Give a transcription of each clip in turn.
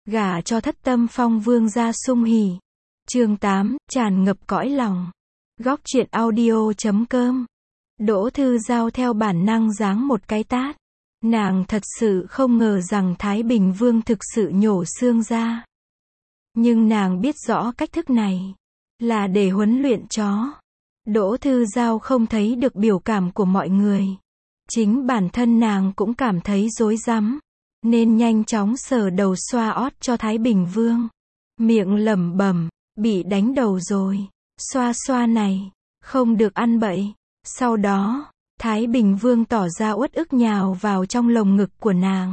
gả cho Thất Tâm Phong vương gia sung hỉ. Chương 8, tràn ngập cõi lòng. Góc truyện audio.com. Đỗ Thư Giao theo bản năng giáng một cái tát. Nàng thật sự không ngờ rằng Thái Bình Vương thực sự nhổ xương ra. Nhưng nàng biết rõ cách thức này là để huấn luyện chó. Đỗ Thư Giao không thấy được biểu cảm của mọi người. Chính bản thân nàng cũng cảm thấy rối rắm, nên nhanh chóng sờ đầu xoa ót cho Thái Bình Vương. Miệng lẩm bẩm, bị đánh đầu rồi, xoa xoa này, không được ăn bậy. Sau đó, Thái Bình Vương tỏ ra uất ức nhào vào trong lồng ngực của nàng.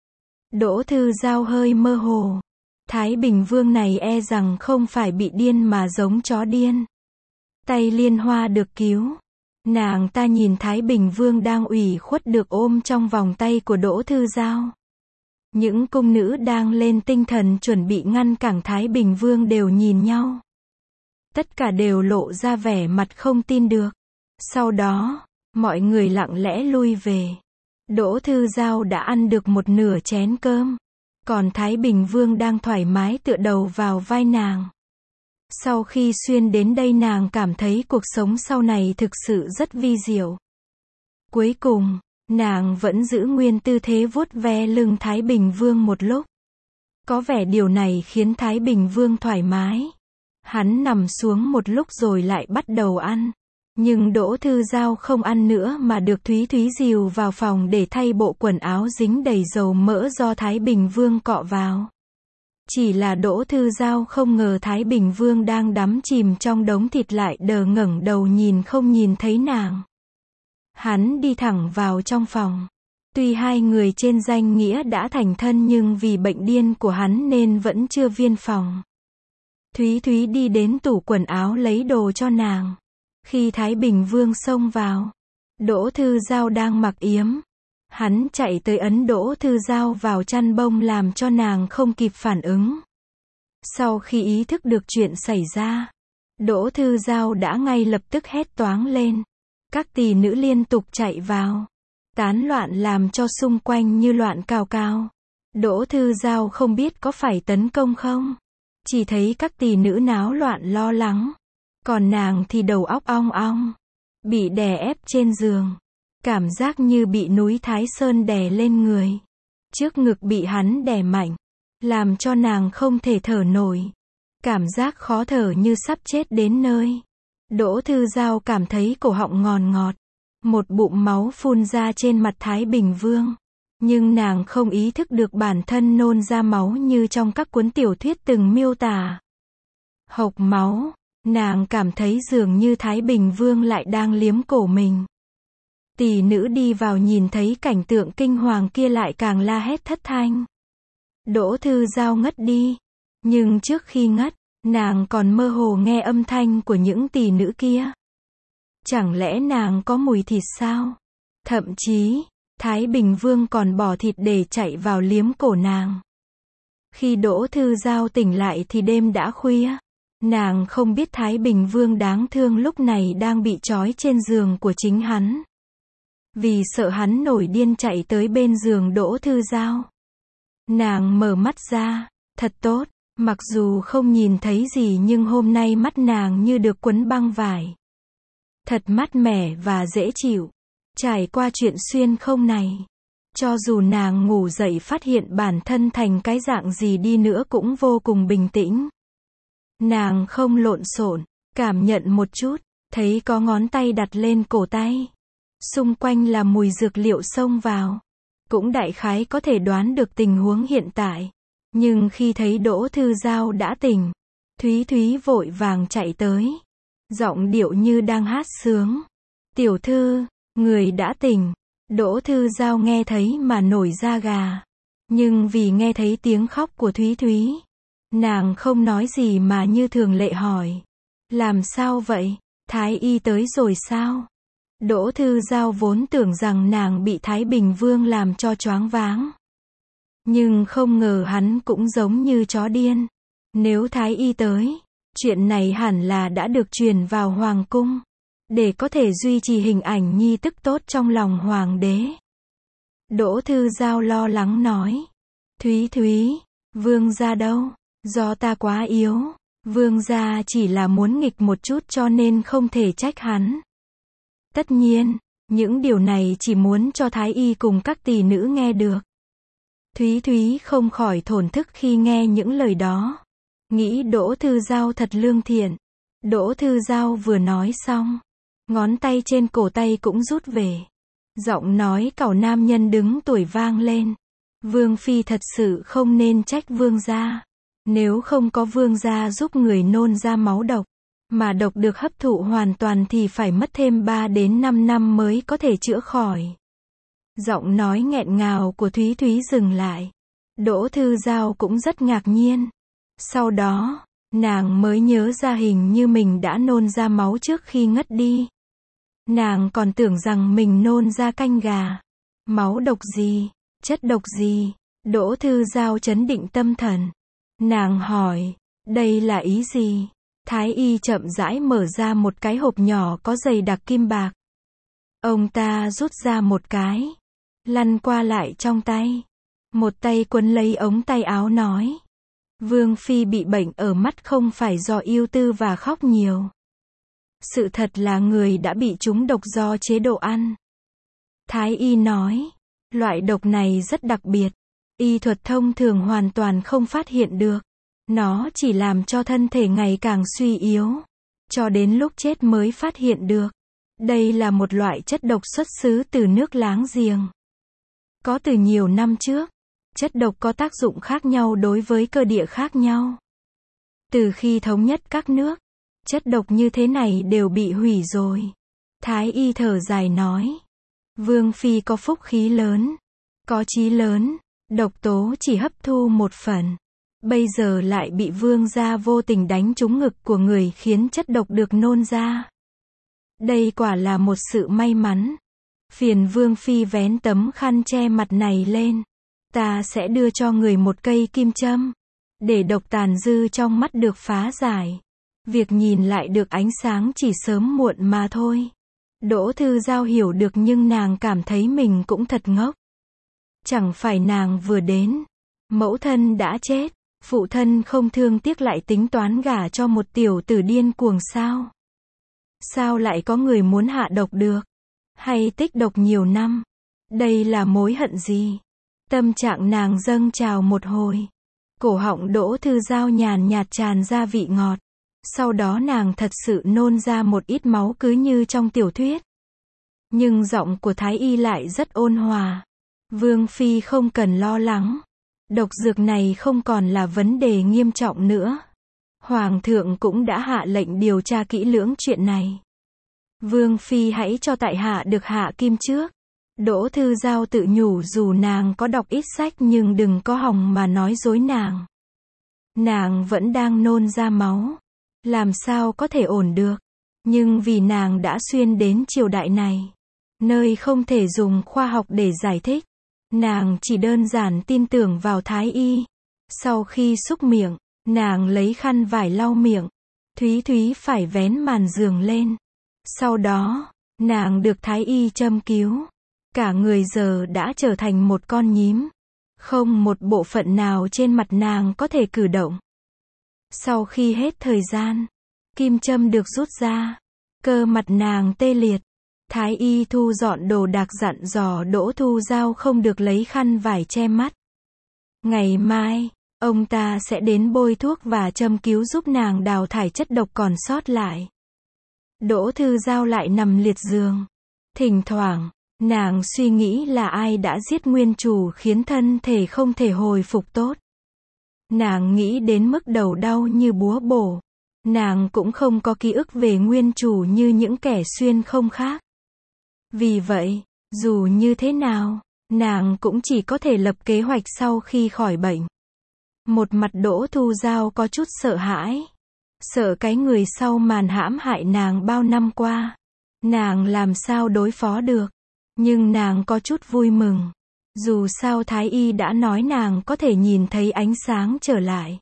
Đỗ Thư Giao hơi mơ hồ. Thái Bình Vương này e rằng không phải bị điên mà giống chó điên. Tay Liên Hoa được cứu. Nàng ta nhìn Thái Bình Vương đang ủy khuất được ôm trong vòng tay của Đỗ Thư Giao. Những cung nữ đang lên tinh thần chuẩn bị ngăn cản Thái Bình Vương đều nhìn nhau. Tất cả đều lộ ra vẻ mặt không tin được. Sau đó, mọi người lặng lẽ lui về. Đỗ Thư Giao đã ăn được một nửa chén cơm. Còn Thái Bình Vương đang thoải mái tựa đầu vào vai nàng. Sau khi xuyên đến đây nàng cảm thấy cuộc sống sau này thực sự rất vi diệu. Cuối cùng, nàng vẫn giữ nguyên tư thế vuốt ve lưng Thái Bình Vương một lúc. Có vẻ điều này khiến Thái Bình Vương thoải mái. Hắn nằm xuống một lúc rồi lại bắt đầu ăn. Nhưng Đỗ Thư Giao không ăn nữa mà được Thúy Thúy dìu vào phòng để thay bộ quần áo dính đầy dầu mỡ do Thái Bình Vương cọ vào. Chỉ là Đỗ Thư Giao không ngờ Thái Bình Vương đang đắm chìm trong đống thịt lại đờ ngẩng đầu nhìn không nhìn thấy nàng. Hắn đi thẳng vào trong phòng. Tuy hai người trên danh nghĩa đã thành thân nhưng vì bệnh điên của hắn nên vẫn chưa viên phòng. Thúy Thúy đi đến tủ quần áo lấy đồ cho nàng. Khi Thái Bình Vương xông vào, Đỗ Thư Giao đang mặc yếm. Hắn chạy tới ấn Đỗ Thư Giao vào chăn bông làm cho nàng không kịp phản ứng. Sau khi ý thức được chuyện xảy ra, Đỗ Thư Giao đã ngay lập tức hét toáng lên. Các tỳ nữ liên tục chạy vào, tán loạn làm cho xung quanh như loạn cào cào. Đỗ Thư Giao không biết có phải tấn công không. Chỉ thấy các tỳ nữ náo loạn lo lắng. Còn nàng thì đầu óc ong ong. Bị đè ép trên giường. Cảm giác như bị núi Thái Sơn đè lên người. Trước ngực bị hắn đè mạnh. Làm cho nàng không thể thở nổi. Cảm giác khó thở như sắp chết đến nơi. Đỗ Thư Giao cảm thấy cổ họng ngòn ngọt. Một bụng máu phun ra trên mặt Thái Bình Vương. Nhưng nàng không ý thức được bản thân nôn ra máu như trong các cuốn tiểu thuyết từng miêu tả. Hộc máu. Nàng cảm thấy dường như Thái Bình Vương lại đang liếm cổ mình. Tỷ nữ đi vào nhìn thấy cảnh tượng kinh hoàng kia lại càng la hét thất thanh. Đỗ Thư Giao ngất đi. Nhưng trước khi ngất, nàng còn mơ hồ nghe âm thanh của những tỷ nữ kia. Chẳng lẽ nàng có mùi thịt sao? Thậm chí, Thái Bình Vương còn bỏ thịt để chạy vào liếm cổ nàng. Khi Đỗ Thư Giao tỉnh lại thì đêm đã khuya. Nàng không biết Thái Bình Vương đáng thương lúc này đang bị trói trên giường của chính hắn. Vì sợ hắn nổi điên chạy tới bên giường Đỗ Thư Giao. Nàng mở mắt ra, thật tốt, mặc dù không nhìn thấy gì nhưng hôm nay mắt nàng như được quấn băng vải. Thật mát mẻ và dễ chịu. Trải qua chuyện xuyên không này, cho dù nàng ngủ dậy phát hiện bản thân thành cái dạng gì đi nữa cũng vô cùng bình tĩnh. Nàng không lộn xộn, cảm nhận một chút, thấy có ngón tay đặt lên cổ tay. Xung quanh là mùi dược liệu xông vào. Cũng đại khái có thể đoán được tình huống hiện tại. Nhưng khi thấy Đỗ Thư Giao đã tỉnh, Thúy Thúy vội vàng chạy tới. Giọng điệu như đang hát sướng. Tiểu thư, người đã tỉnh. Đỗ Thư Giao nghe thấy mà nổi da gà. Nhưng vì nghe thấy tiếng khóc của Thúy Thúy, nàng không nói gì mà như thường lệ hỏi. Làm sao vậy? Thái y tới rồi sao? Đỗ Thư Giao vốn tưởng rằng nàng bị Thái Bình Vương làm cho choáng váng. Nhưng không ngờ hắn cũng giống như chó điên. Nếu Thái y tới, chuyện này hẳn là đã được truyền vào Hoàng cung. Để có thể duy trì hình ảnh nhi tức tốt trong lòng Hoàng đế. Đỗ Thư Giao lo lắng nói. Thúy Thúy, Vương gia đâu? Do ta quá yếu. Vương gia chỉ là muốn nghịch một chút cho nên không thể trách hắn. Tất nhiên, những điều này chỉ muốn cho Thái y cùng các tỷ nữ nghe được. Thúy Thúy không khỏi thổn thức khi nghe những lời đó. Nghĩ Đỗ Thư Giao thật lương thiện. Đỗ Thư Giao vừa nói xong, ngón tay trên cổ tay cũng rút về. Giọng nói cẩu nam nhân đứng tuổi vang lên. Vương phi thật sự không nên trách vương gia. Nếu không có vương gia giúp người nôn ra máu độc, mà độc được hấp thụ hoàn toàn thì phải mất thêm 3 đến 5 năm mới có thể chữa khỏi. Giọng nói nghẹn ngào của Thúy Thúy dừng lại. Đỗ Thư Giao cũng rất ngạc nhiên. Sau đó, nàng mới nhớ ra hình như mình đã nôn ra máu trước khi ngất đi. Nàng còn tưởng rằng mình nôn ra canh gà. Máu độc gì? Chất độc gì? Đỗ Thư Giao trấn định tâm thần. Nàng hỏi, đây là ý gì? Thái y chậm rãi mở ra một cái hộp nhỏ có dày đặc kim bạc. Ông ta rút ra một cái, lăn qua lại trong tay. Một tay quấn lấy ống tay áo nói. Vương phi bị bệnh ở mắt không phải do ưu tư và khóc nhiều. Sự thật là người đã bị trúng độc do chế độ ăn. Thái y nói, loại độc này rất đặc biệt. Y thuật thông thường hoàn toàn không phát hiện được. Nó chỉ làm cho thân thể ngày càng suy yếu. Cho đến lúc chết mới phát hiện được. Đây là một loại chất độc xuất xứ từ nước láng giềng. Có từ nhiều năm trước. Chất độc có tác dụng khác nhau đối với cơ địa khác nhau. Từ khi thống nhất các nước, chất độc như thế này đều bị hủy rồi. Thái y thở dài nói. Vương phi có phúc khí lớn, có chí lớn, độc tố chỉ hấp thu một phần. Bây giờ lại bị vương gia vô tình đánh trúng ngực của người khiến chất độc được nôn ra. Đây quả là một sự may mắn. Phiền vương phi vén tấm khăn che mặt này lên. Ta sẽ đưa cho người một cây kim châm. Để độc tàn dư trong mắt được phá giải. Việc nhìn lại được ánh sáng chỉ sớm muộn mà thôi. Đỗ Thư Giao hiểu được nhưng nàng cảm thấy mình cũng thật ngốc. Chẳng phải nàng vừa đến. Mẫu thân đã chết. Phụ thân không thương tiếc lại tính toán gả cho một tiểu tử điên cuồng sao? Sao lại có người muốn hạ độc được? Hay tích độc nhiều năm? Đây là mối hận gì? Tâm trạng nàng dâng trào một hồi. Cổ họng Đỗ Thư Giao nhàn nhạt tràn ra vị ngọt. Sau đó nàng thật sự nôn ra một ít máu cứ như trong tiểu thuyết. Nhưng giọng của Thái y lại rất ôn hòa. Vương phi không cần lo lắng. Độc dược này không còn là vấn đề nghiêm trọng nữa. Hoàng thượng cũng đã hạ lệnh điều tra kỹ lưỡng chuyện này. Vương phi hãy cho tại hạ được hạ kim trước. Đỗ Thư Giao tự nhủ dù nàng có đọc ít sách nhưng đừng có hòng mà nói dối nàng. Nàng vẫn đang nôn ra máu. Làm sao có thể ổn được. Nhưng vì nàng đã xuyên đến triều đại này. Nơi không thể dùng khoa học để giải thích. Nàng chỉ đơn giản tin tưởng vào Thái y. Sau khi xúc miệng, nàng lấy khăn vải lau miệng. Thúy Thúy phải vén màn giường lên. Sau đó, nàng được Thái y châm cứu. Cả người giờ đã trở thành một con nhím. Không một bộ phận nào trên mặt nàng có thể cử động. Sau khi hết thời gian, kim châm được rút ra. Cơ mặt nàng tê liệt. Thái y thu dọn đồ đạc dặn dò Đỗ Thư Giao không được lấy khăn vải che mắt. Ngày mai, ông ta sẽ đến bôi thuốc và châm cứu giúp nàng đào thải chất độc còn sót lại. Đỗ Thư Giao lại nằm liệt giường. Thỉnh thoảng, nàng suy nghĩ là ai đã giết nguyên chủ khiến thân thể không thể hồi phục tốt. Nàng nghĩ đến mức đầu đau như búa bổ. Nàng cũng không có ký ức về nguyên chủ như những kẻ xuyên không khác. Vì vậy, dù như thế nào, nàng cũng chỉ có thể lập kế hoạch sau khi khỏi bệnh. Một mặt Đỗ Thư Giao có chút sợ hãi. Sợ cái người sau màn hãm hại nàng bao năm qua. Nàng làm sao đối phó được. Nhưng nàng có chút vui mừng. Dù sao Thái y đã nói nàng có thể nhìn thấy ánh sáng trở lại.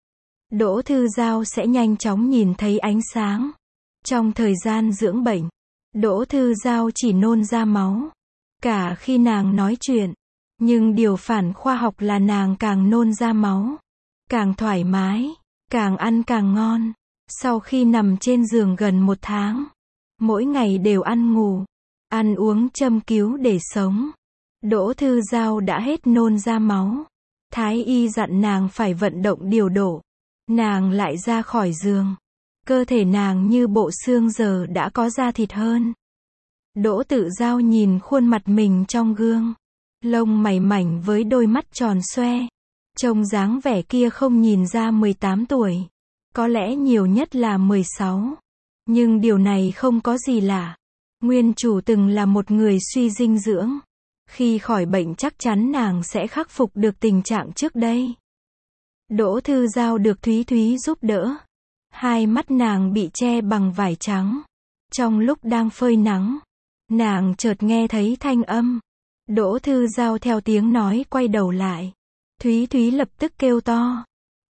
Đỗ Thư Giao sẽ nhanh chóng nhìn thấy ánh sáng. Trong thời gian dưỡng bệnh, Đỗ Thư Giao chỉ nôn ra máu. Cả khi nàng nói chuyện, Nhưng điều phản khoa học là nàng càng nôn ra máu, càng thoải mái, càng ăn càng ngon. Sau khi nằm trên giường gần 1 tháng, mỗi ngày đều ăn ngủ, ăn uống châm cứu để sống, Đỗ Thư Giao đã hết nôn ra máu. Thái y dặn nàng phải vận động điều độ. Nàng lại ra khỏi giường. Cơ thể nàng như bộ xương giờ đã có da thịt hơn. Đỗ Tự Giao nhìn khuôn mặt mình trong gương. Lông mày mảnh với đôi mắt tròn xoe. Trông dáng vẻ kia không nhìn ra 18 tuổi. Có lẽ nhiều nhất là 16. Nhưng điều này không có gì lạ. Nguyên chủ từng là một người suy dinh dưỡng. Khi khỏi bệnh chắc chắn nàng sẽ khắc phục được tình trạng trước đây. Đỗ Thư Giao được Thúy Thúy giúp đỡ. Hai mắt nàng bị che bằng vải trắng. Trong lúc đang phơi nắng, nàng chợt nghe thấy thanh âm. Đỗ Thư Giao theo tiếng nói quay đầu lại. Thúy Thúy lập tức kêu to.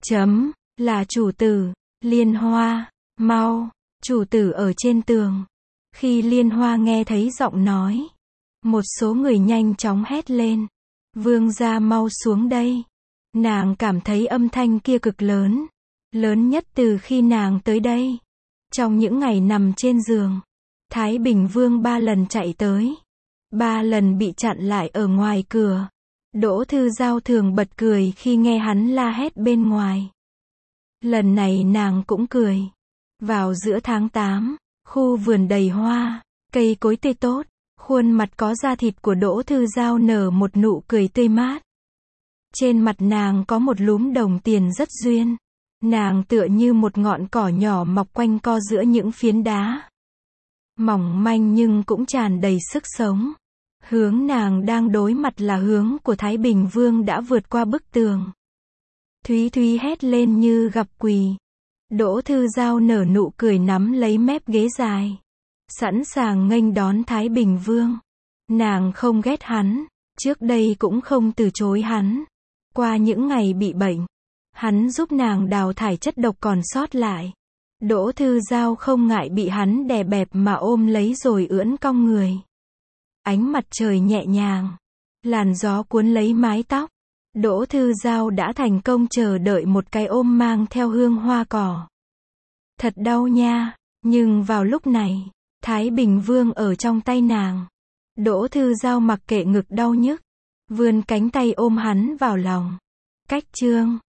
Là chủ tử, Liên Hoa, mau, chủ tử ở trên tường. Khi Liên Hoa nghe thấy giọng nói, một số người nhanh chóng hét lên. Vương gia mau xuống đây. Nàng cảm thấy âm thanh kia cực lớn. Lớn nhất từ khi nàng tới đây. Trong những ngày nằm trên giường, Thái Bình Vương 3 lần chạy tới. 3 lần bị chặn lại ở ngoài cửa. Đỗ Thư Giao thường bật cười khi nghe hắn la hét bên ngoài. Lần này nàng cũng cười. Vào giữa tháng 8, khu vườn đầy hoa, cây cối tươi tốt. Khuôn mặt có da thịt của Đỗ Thư Giao nở một nụ cười tươi mát. Trên mặt nàng có một lúm đồng tiền rất duyên. Nàng tựa như một ngọn cỏ nhỏ mọc quanh co giữa những phiến đá. Mỏng manh nhưng cũng tràn đầy sức sống. Hướng nàng đang đối mặt là hướng của Thái Bình Vương đã vượt qua bức tường. Thúy Thúy hét lên như gặp quỷ. Đỗ Thư Giao nở nụ cười nắm lấy mép ghế dài. Sẵn sàng nghênh đón Thái Bình Vương. Nàng không ghét hắn, trước đây cũng không từ chối hắn. Qua những ngày bị bệnh, hắn giúp nàng đào thải chất độc còn sót lại. Đỗ Thư Giao không ngại bị hắn đè bẹp mà ôm lấy rồi ưỡn cong người. Ánh mặt trời nhẹ nhàng, làn gió cuốn lấy mái tóc. Đỗ Thư Giao đã thành công chờ đợi một cái ôm mang theo hương hoa cỏ. Thật đau nha, nhưng vào lúc này, Thái Bình Vương ở trong tay nàng. Đỗ Thư Giao mặc kệ ngực đau nhức, vươn cánh tay ôm hắn vào lòng. Cách chương